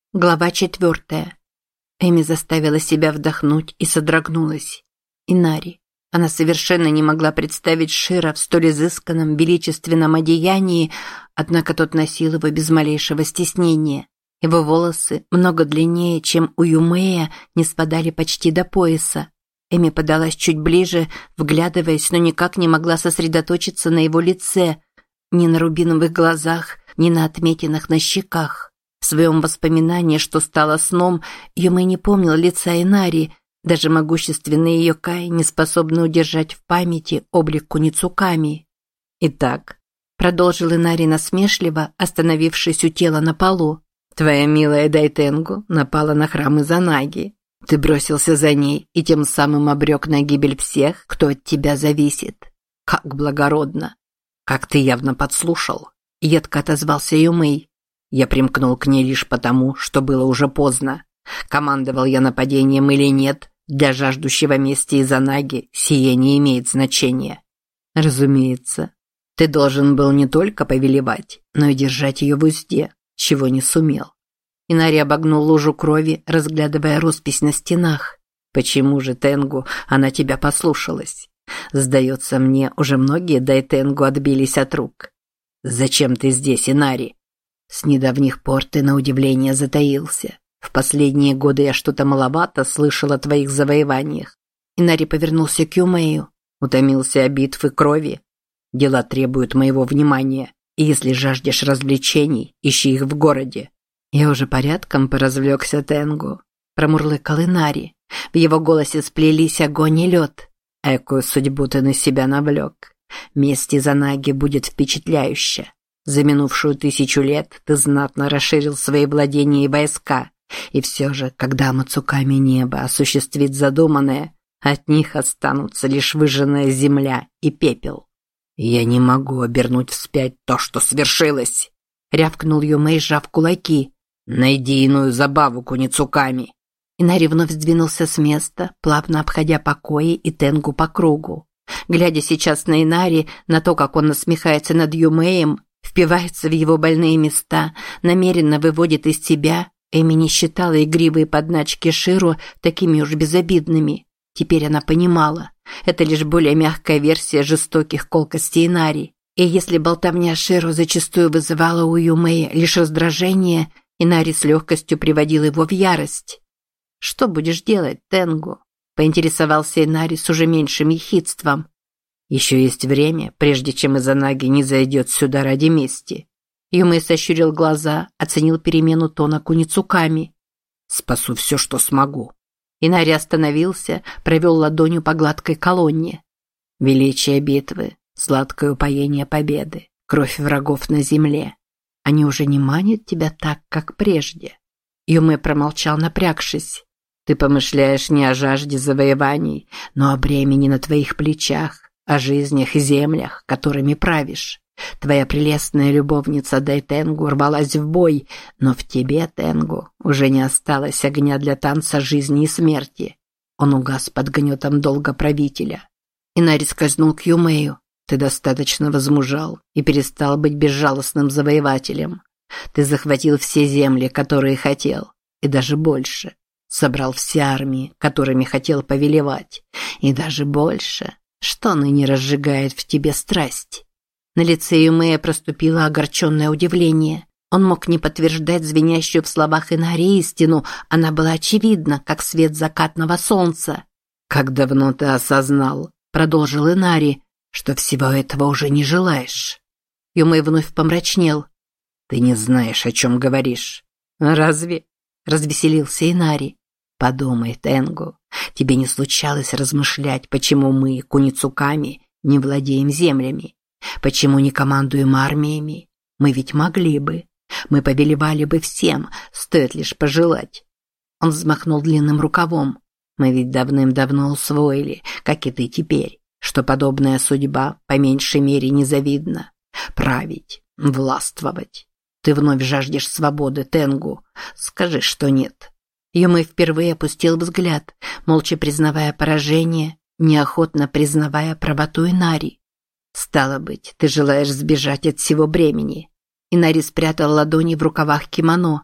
Глава 4. Эми заставила себя вдохнуть и содрогнулась. Инари. Она совершенно не могла представить Шира в столь изысканном, величественном одеянии, однако тот носил его без малейшего стеснения. Его волосы, много длиннее, чем у Юмея, не спадали почти до пояса. Эми подалась чуть ближе, вглядываясь, но никак не могла сосредоточиться на его лице, ни на рубиновых глазах, ни на отметинах на щеках. В своем воспоминании, что стало сном, Юмэй не помнил лица Инари, даже могущественный Йокай не способны удержать в памяти облик Куницуками. «Итак», — продолжил Инари насмешливо, остановившись у тела на полу, «твоя милая Дайтенгу напала на храм Изанаги. Ты бросился за ней и тем самым обрек на гибель всех, кто от тебя зависит. Как благородно! Как ты явно подслушал!» — едко отозвался Юмэй. «Я примкнул к ней лишь потому, что было уже поздно. Командовал я нападением или нет, для жаждущего мести Изанаги сие не имеет значения. Разумеется, ты должен был не только повелевать, но и держать ее в узде, чего не сумел». Инари обогнул лужу крови, разглядывая роспись на стенах. «Почему же, Тенгу, она тебя послушалась? Сдается мне, уже многие Дайтенгу отбились от рук. Зачем ты здесь, Инари?» «С недавних пор ты, на удивление, затаился. В последние годы я что-то маловато слышал о твоих завоеваниях». Инари повернулся к Юмею. «Утомился от битвы крови? Дела требуют моего внимания, и если жаждешь развлечений, ищи их в городе». «Я уже порядком поразвлекся, Тенгу», – промурлыкал Инари. В его голосе сплелись огонь и лед. «Экую судьбу ты на себя навлек. Месть Изанаги будет впечатляющая. За минувшую 1000 лет ты знатно расширил свои владения и войска, и все же, когда Мацуками небо осуществит задуманное, от них останутся лишь выжженная земля и пепел». «Я не могу обернуть вспять то, что свершилось», — рявкнул Юмэй, сжав кулаки. «Найди иную забаву, Куницуками». Инари вновь сдвинулся с места, плавно обходя покои и Тенгу по кругу. Глядя сейчас на Инари, на то, как он насмехается над Юмэем, впивается в его больные места, намеренно выводит из себя, Эми не считала игривые подначки Ширу такими уж безобидными. Теперь она понимала, это лишь более мягкая версия жестоких колкостей Инари. И если болтовня Ширу зачастую вызывала у Юмэя лишь раздражение, Инари с легкостью приводил его в ярость. «Что будешь делать, Тенгу?» – поинтересовался Инари с уже меньшим ехидством. «Еще есть время, прежде чем Изанаги не зайдет сюда ради мести». Юмэй сощурил глаза, оценил перемену тона Куницуками. «Спасу все, что смогу». Инари остановился, провел ладонью по гладкой колонне. «Величие битвы, сладкое упоение победы, кровь врагов на земле. Они уже не манят тебя так, как прежде». Юмэй промолчал, напрягшись. «Ты помышляешь не о жажде завоеваний, но о бремени на твоих плечах, о жизнях и землях, которыми правишь. Твоя прелестная любовница Дайтенгу рвалась в бой, но в тебе, Тенгу, уже не осталось огня для танца жизни и смерти. Он угас под гнетом долга правителя». Инари скользнул к Юмэю. «Ты достаточно возмужал и перестал быть безжалостным завоевателем. Ты захватил все земли, которые хотел, и даже больше. Собрал все армии, которыми хотел повелевать, и даже больше. Что ныне разжигает в тебе страсть?» На лице Юмэя проступило огорченное удивление. Он мог не подтверждать звенящую в словах Инари истину, она была очевидна, как свет закатного солнца. «Как давно ты осознал, — продолжил Инари, — что всего этого уже не желаешь?» Юмэй вновь помрачнел. «Ты не знаешь, о чем говоришь». «Разве?» — развеселился Инари. «Подумай, Тенгу, тебе не случалось размышлять, почему мы, Куницуками, не владеем землями? Почему не командуем армиями? Мы ведь могли бы. Мы повелевали бы всем, стоит лишь пожелать». Он взмахнул длинным рукавом. «Мы ведь давным-давно усвоили, как и ты теперь, что подобная судьба по меньшей мере незавидна. Править, властвовать. Ты вновь жаждешь свободы, Тенгу. Скажи, что нет». Юмэй впервые опустил взгляд, молча признавая поражение, неохотно признавая правоту Инари. «Стало быть, ты желаешь сбежать от всего бремени». Инари спрятал ладони в рукавах кимоно.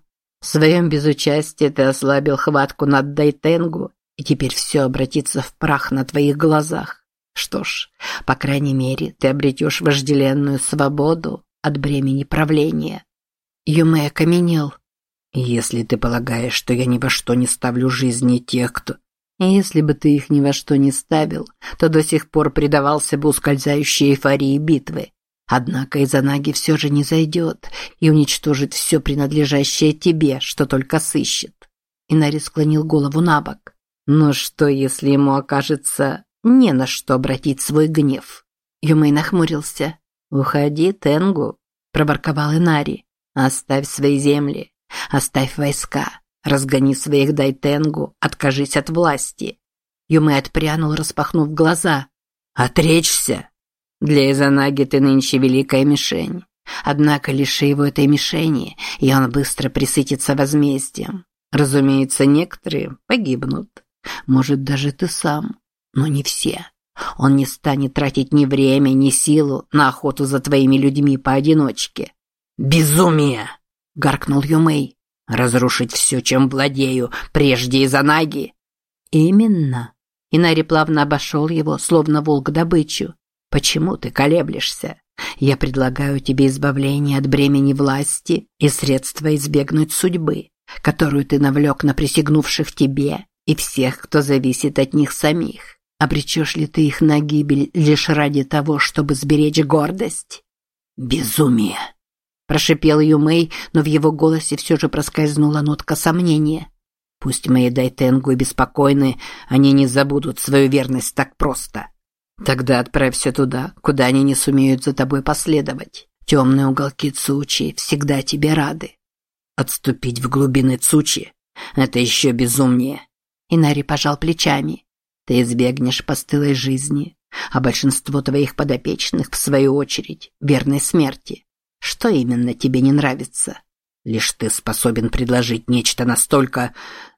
В своем безучастии ты ослабил хватку над Дайтенгу, и теперь все обратится в прах на твоих глазах. Что ж, по крайней мере, ты обретешь вожделенную свободу от бремени правления». Юмэ окаменел. «Если ты полагаешь, что я ни во что не ставлю жизни тех, кто...» «Если бы ты их ни во что не ставил, то до сих пор предавался бы ускользающей эйфории битвы. Однако Изанаги все же не зайдет и уничтожит все принадлежащее тебе, что только сыщет». Инари склонил голову на бок. «Но что, если ему окажется не на что обратить свой гнев?» Юмэй нахмурился. «Уходи, Тенгу», – проворковал Инари. «Оставь свои земли, оставь войска, разгони своих Дайтенгу, откажись от власти». Юмэй отпрянул, распахнув глаза. «Отречься? Для Изанаги ты нынче великая мишень. Однако лиши его этой мишени, и он быстро присытится возмездием. Разумеется, некоторые погибнут. Может, даже ты сам, но не все. Он не станет тратить ни время, ни силу на охоту за твоими людьми поодиночке». «Безумие!» – гаркнул Юмэй. «Разрушить все, чем владею, прежде Изанаги». «Именно». Инари плавно обошел его, словно волк добычу. «Почему ты колеблешься? Я предлагаю тебе избавление от бремени власти и средства избегнуть судьбы, которую ты навлек на присягнувших тебе и всех, кто зависит от них самих. Обречешь ли ты их на гибель лишь ради того, чтобы сберечь гордость?» «Безумие!» – прошипел Юмэй, но в его голосе все же проскользнула нотка сомнения. «Пусть мои Дайтенгу и беспокойны, они не забудут свою верность так просто. Тогда отправься туда, куда они не сумеют за тобой последовать. Темные уголки Цучи всегда тебе рады». «Отступить в глубины Цучи – это еще безумнее». Инари пожал плечами. «Ты избегнешь постылой жизни, а большинство твоих подопечных, в свою очередь, верной смерти. Что именно тебе не нравится? Лишь ты способен предложить нечто настолько...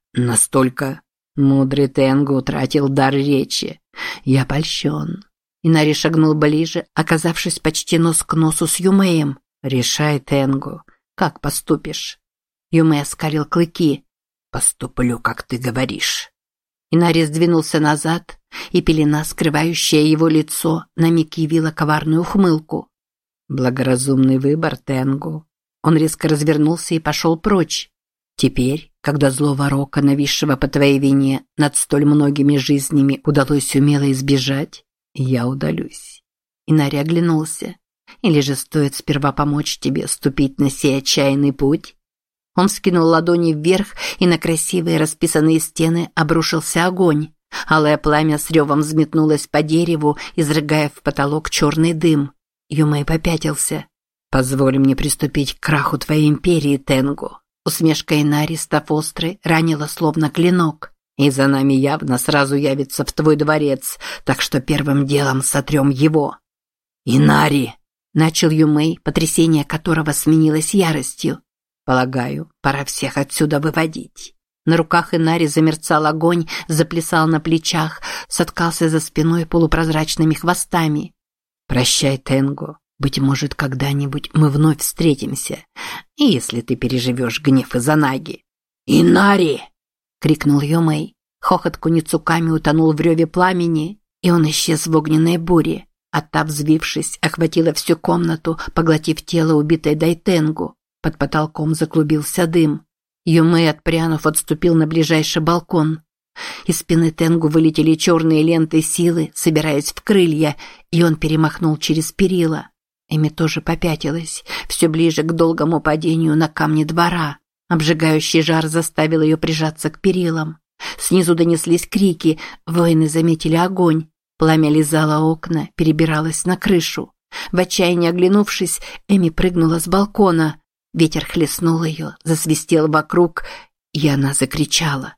Мудрый Тенгу утратил дар речи. Я польщен». Инари шагнул ближе, оказавшись почти нос к носу с Юмэем. «Решай, Тенгу, как поступишь?» Юмэ оскалил клыки. «Поступлю, как ты говоришь». Инари сдвинулся назад, и пелена, скрывающая его лицо, на миг явила коварную ухмылку. «Благоразумный выбор, Тенгу». Он резко развернулся и пошел прочь. «Теперь, когда злого рока, нависшего по твоей вине, над столь многими жизнями удалось умело избежать, я удалюсь». Инари оглянулся. «Или же стоит сперва помочь тебе ступить на сей отчаянный путь?» Он скинул ладони вверх, и на красивые расписанные стены обрушился огонь. Алое пламя с ревом взметнулось по дереву, изрыгая в потолок черный дым. Юмэй попятился. «Позволь мне приступить к краху твоей империи, Тенгу». Усмешка Инари, став острой, ранила словно клинок. «И за нами явно сразу явится в твой дворец, так что первым делом сотрем его». «Инари!» – начал Юмэй, потрясение которого сменилось яростью. «Полагаю, пора всех отсюда выводить». На руках Инари замерцал огонь, заплясал на плечах, соткался за спиной полупрозрачными хвостами. «Прощай, Тенгу. Быть может, когда-нибудь мы вновь встретимся, если ты переживешь гнев Изанаги». «Инари!» – крикнул Юмэй. Хохот Куницуками утонул в реве пламени, и он исчез в огненной буре. А та, взвившись, охватила всю комнату, поглотив тело убитой Дайтенгу. Под потолком заклубился дым. Юмэй, отпрянув, отступил на ближайший балкон. Из спины Тенгу вылетели черные ленты силы, собираясь в крылья, и он перемахнул через перила. Эми тоже попятилась, все ближе к долгому падению на камни двора. Обжигающий жар заставил ее прижаться к перилам. Снизу донеслись крики, воины заметили огонь. Пламя лизало окна, перебиралось на крышу. В отчаянии оглянувшись, Эми прыгнула с балкона. Ветер хлестнул ее, засвистел вокруг, и она закричала.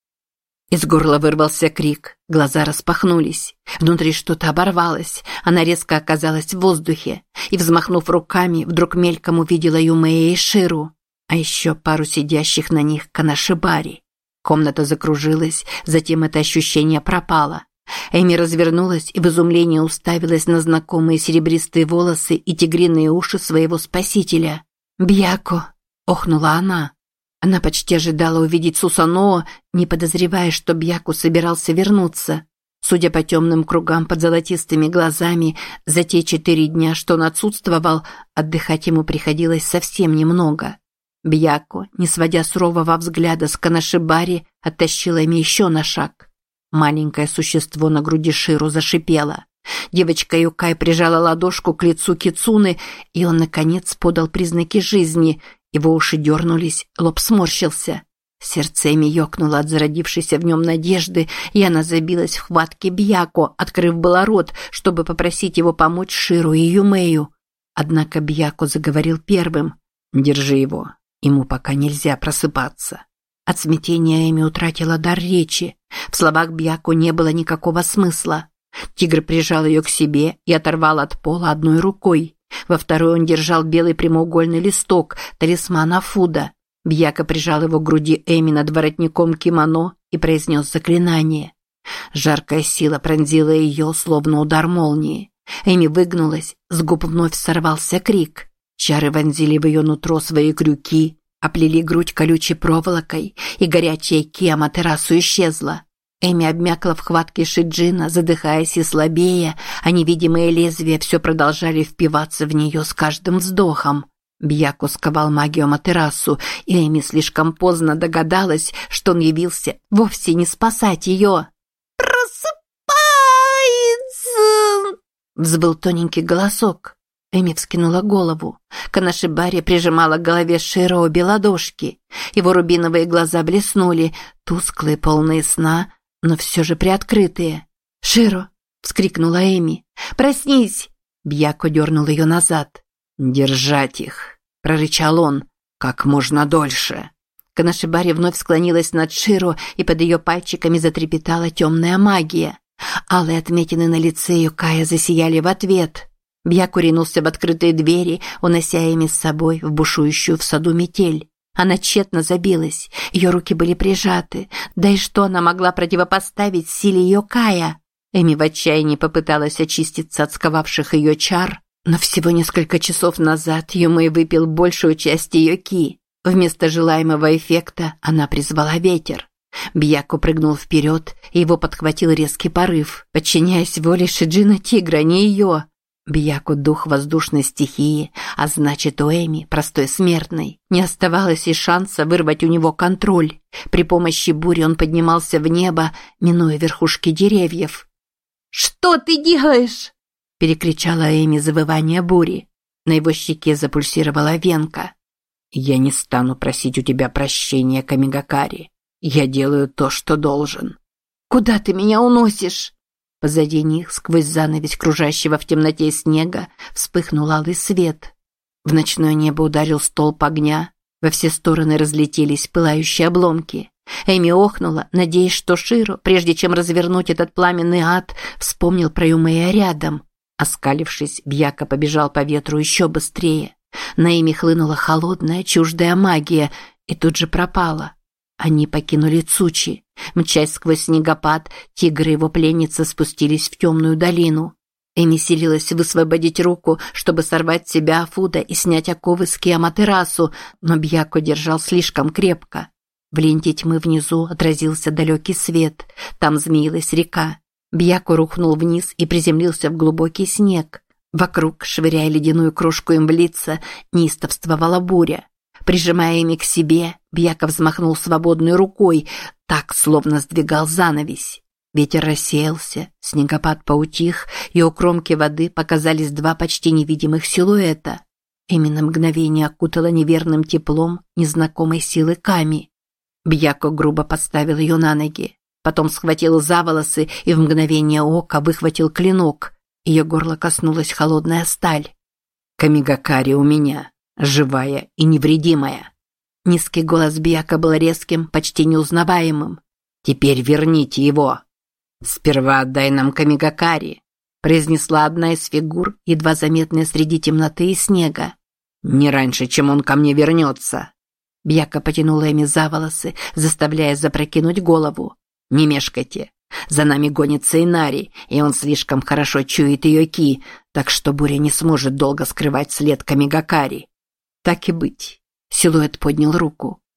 Из горла вырвался крик, глаза распахнулись. Внутри что-то оборвалось, она резко оказалась в воздухе и, взмахнув руками, вдруг мельком увидела Юмэя и Ширу, а еще пару сидящих на них канашибари. Комната закружилась, затем это ощущение пропало. Эми развернулась и в изумлении уставилась на знакомые серебристые волосы и тигриные уши своего спасителя. «Бьяко!» – охнула она. Она почти ожидала увидеть Сусаноо, не подозревая, что Бьяку собирался вернуться. Судя по темным кругам под золотистыми глазами, за те 4 дня, что он отсутствовал, отдыхать ему приходилось совсем немного. Бьяко, не сводя сурового взгляда с Канашибари, оттащила Эми еще на шаг. Маленькое существо на груди Ширу зашипело. Девочка Юкай прижала ладошку к лицу Кицуны, и он, наконец, подал признаки жизни. Его уши дернулись, лоб сморщился. Сердце Эми ёкнуло от зародившейся в нем надежды, и она забилась в хватке Бьяко, открыв было рот, чтобы попросить его помочь Ширу и Юмею. Однако Бьяко заговорил первым. «Держи его. Ему пока нельзя просыпаться». От смятения Эми утратила дар речи. В словах Бьяко не было никакого смысла. Тигр прижал ее к себе и оторвал от пола одной рукой. Во второй он держал белый прямоугольный листок, талисман Афуда. Бьяко прижал его к груди Эми над воротником кимоно и произнес заклинание. Жаркая сила пронзила ее, словно удар молнии. Эми выгнулась, с губ вновь сорвался крик. Чары вонзили в ее нутро свои крюки, оплели грудь колючей проволокой, и горячая ки Аматерасу исчезла. Эми обмякла в хватке Шиджина, задыхаясь и слабея, а невидимые лезвия все продолжали впиваться в нее с каждым вздохом. Бьяко сковал магию Аматерасу, и Эми слишком поздно догадалась, что он явился вовсе не спасать ее. «Просыпается!» – взвыл тоненький голосок. Эми вскинула голову. Канашибари прижимала к голове Широ обе ладошки. Его рубиновые глаза блеснули, тусклые, полные сна, но все же приоткрытые. «Широ!» – вскрикнула Эми. «Проснись!» Бьяко дернул ее назад. «Держать их!» – прорычал он. «Как можно дольше!» Канашибари вновь склонилась над Широ, и под ее пальчиками затрепетала темная магия. Алые отметины на лице Юкая засияли в ответ. Бьяко ринулся в открытые двери, унося Эми с собой в бушующую в саду метель. Она тщетно забилась, ее руки были прижаты. Да и что она могла противопоставить силе Юкая? Эми в отчаянии попыталась очиститься от сковавших ее чар, но всего несколько часов назад Юмэй выпил большую часть ее ки. Вместо желаемого эффекта она призвала ветер. Бьяко прыгнул вперед, и его подхватил резкий порыв, подчиняясь воле Шиджина Тигра, не ее. Бьяко – дух воздушной стихии, а значит, у Эми, простой смертной, не оставалось и шанса вырвать у него контроль. При помощи бури он поднимался в небо, минуя верхушки деревьев. «Что ты делаешь?» – перекричала Эми завывание бури. На его щеке запульсировала венка. «Я не стану просить у тебя прощения, Камигакари. Я делаю то, что должен». «Куда ты меня уносишь?» Позади них, сквозь занавесь кружащего в темноте снега, вспыхнул алый свет. В ночное небо ударил столб огня, во все стороны разлетелись пылающие обломки. Эми охнула, надеясь, что Широ, прежде чем развернуть этот пламенный ад, вспомнил про Юмея рядом. Оскалившись, Бьяко побежал по ветру еще быстрее. На Эми хлынула холодная, чуждая магия и тут же пропала. Они покинули Цучи. Мчась сквозь снегопад, тигр и его пленница спустились в темную долину. Эми силилась высвободить руку, чтобы сорвать с себя Афуда и снять оковы с Киаматерасу, но Бьяко держал слишком крепко. В ленте тьмы внизу отразился далекий свет. Там змеилась река. Бьяко рухнул вниз и приземлился в глубокий снег. Вокруг, швыряя ледяную крошку им в лица, неистовствовала буря. Прижимая ими к себе, Бьяко взмахнул свободной рукой, так, словно сдвигал занавесь. Ветер рассеялся, снегопад поутих, и у кромки воды показались два почти невидимых силуэта. Эми на мгновение окутала неверным теплом незнакомой силы Ками. Бьяко грубо поставил ее на ноги, потом схватил за волосы и в мгновение ока выхватил клинок. Ее горло коснулась холодная сталь. «Камигакари у меня, живая и невредимая». Низкий голос Бьяко был резким, почти неузнаваемым. «Теперь верните его». «Сперва отдай нам Камигакари», – произнесла одна из фигур, едва заметная среди темноты и снега. «Не раньше, чем он ко мне вернется». Бьяко потянула Эми за волосы, заставляя запрокинуть голову. «Не мешкайте. За нами гонится Инари, и он слишком хорошо чует ее ки, так что буря не сможет долго скрывать след Камигакари». «Так и быть». Силуэт поднял руку.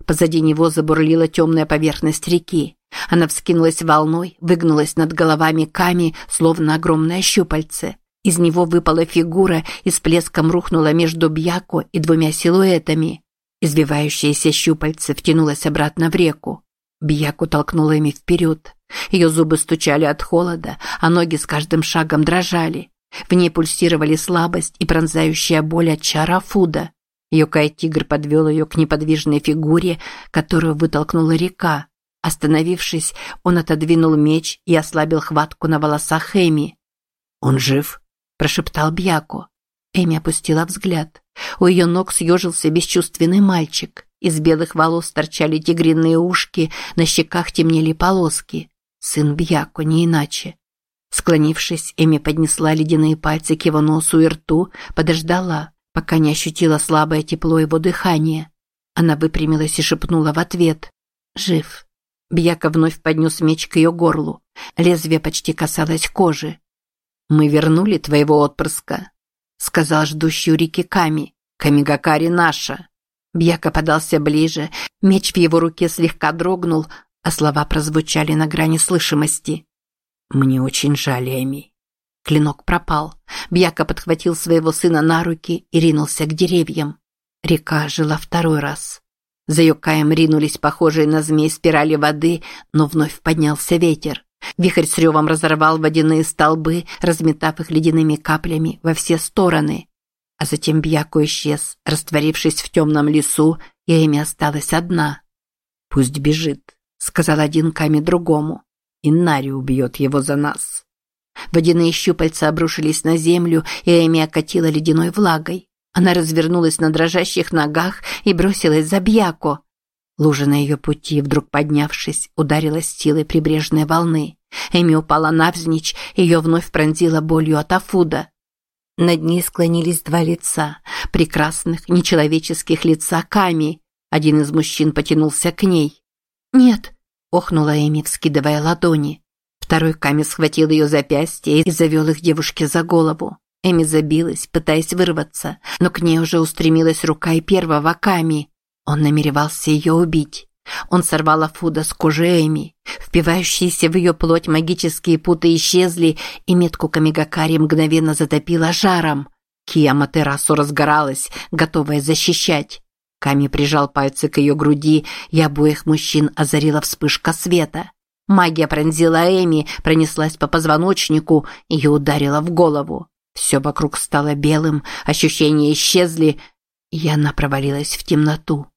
Позади него забурлила темная поверхность реки. Она вскинулась волной, выгнулась над головами Ками, словно огромное щупальце. Из него выпала фигура и с плеском рухнула между Бьяко и двумя силуэтами. Извивающееся щупальце втянулось обратно в реку. Бьяко толкнула ими вперед. Ее зубы стучали от холода, а ноги с каждым шагом дрожали. В ней пульсировали слабость и пронзающая боль от чара Фуда. Йокай-тигр подвел ее к неподвижной фигуре, которую вытолкнула река. Остановившись, он отодвинул меч и ослабил хватку на волосах Эми. «Он жив?» – прошептал Бьяко. Эми опустила взгляд. У ее ног съежился бесчувственный мальчик. Из белых волос торчали тигриные ушки, на щеках темнели полоски. Сын Бьяко, не иначе. Склонившись, Эми поднесла ледяные пальцы к его носу и рту, подождала, пока не ощутила слабое тепло его дыхания. Она выпрямилась и шепнула в ответ: «Жив». Бьяко вновь поднес меч к ее горлу. Лезвие почти касалось кожи. «Мы вернули твоего отпрыска», — сказал ждущий у реки Ками. «Камигакари наша». Бьяко подался ближе, меч в его руке слегка дрогнул, а слова прозвучали на грани слышимости. «Мне очень жаль, Эми». Клинок пропал. Бьяко подхватил своего сына на руки и ринулся к деревьям. Река жила второй раз. За Йокаем ринулись похожие на змей спирали воды, но вновь поднялся ветер. Вихрь с ревом разорвал водяные столбы, разметав их ледяными каплями во все стороны. А затем Бьяко исчез, растворившись в темном лесу, и Эми осталась одна. «Пусть бежит», — сказал один Ками другому. «Иннари убьет его за нас». Водяные щупальца обрушились на землю, и Эми окатила ледяной влагой. Она развернулась на дрожащих ногах и бросилась за Бьяко. Лужа на ее пути, вдруг поднявшись, ударилась силой прибрежной волны. Эми упала навзничь, ее вновь пронзила болью от Афуда. Над ней склонились два лица, прекрасных, нечеловеческих лица Ками. Один из мужчин потянулся к ней. «Нет», – охнула Эми, вскидывая ладони. Второй Ками схватил ее запястье и завел их девушке за голову. Эми забилась, пытаясь вырваться, но к ней уже устремилась рука и первого Ками. Он намеревался ее убить. Он сорвал Афуда с кожи Эми. Впивающиеся в ее плоть магические путы исчезли, и метку Камигакари мгновенно затопило жаром. Кия Матерасу разгоралась, готовая защищать. Ками прижал пальцы к ее груди, и обоих мужчин озарила вспышка света. Магия пронзила Эми, пронеслась по позвоночнику, ее ударила в голову. Все вокруг стало белым, ощущения исчезли, и она провалилась в темноту.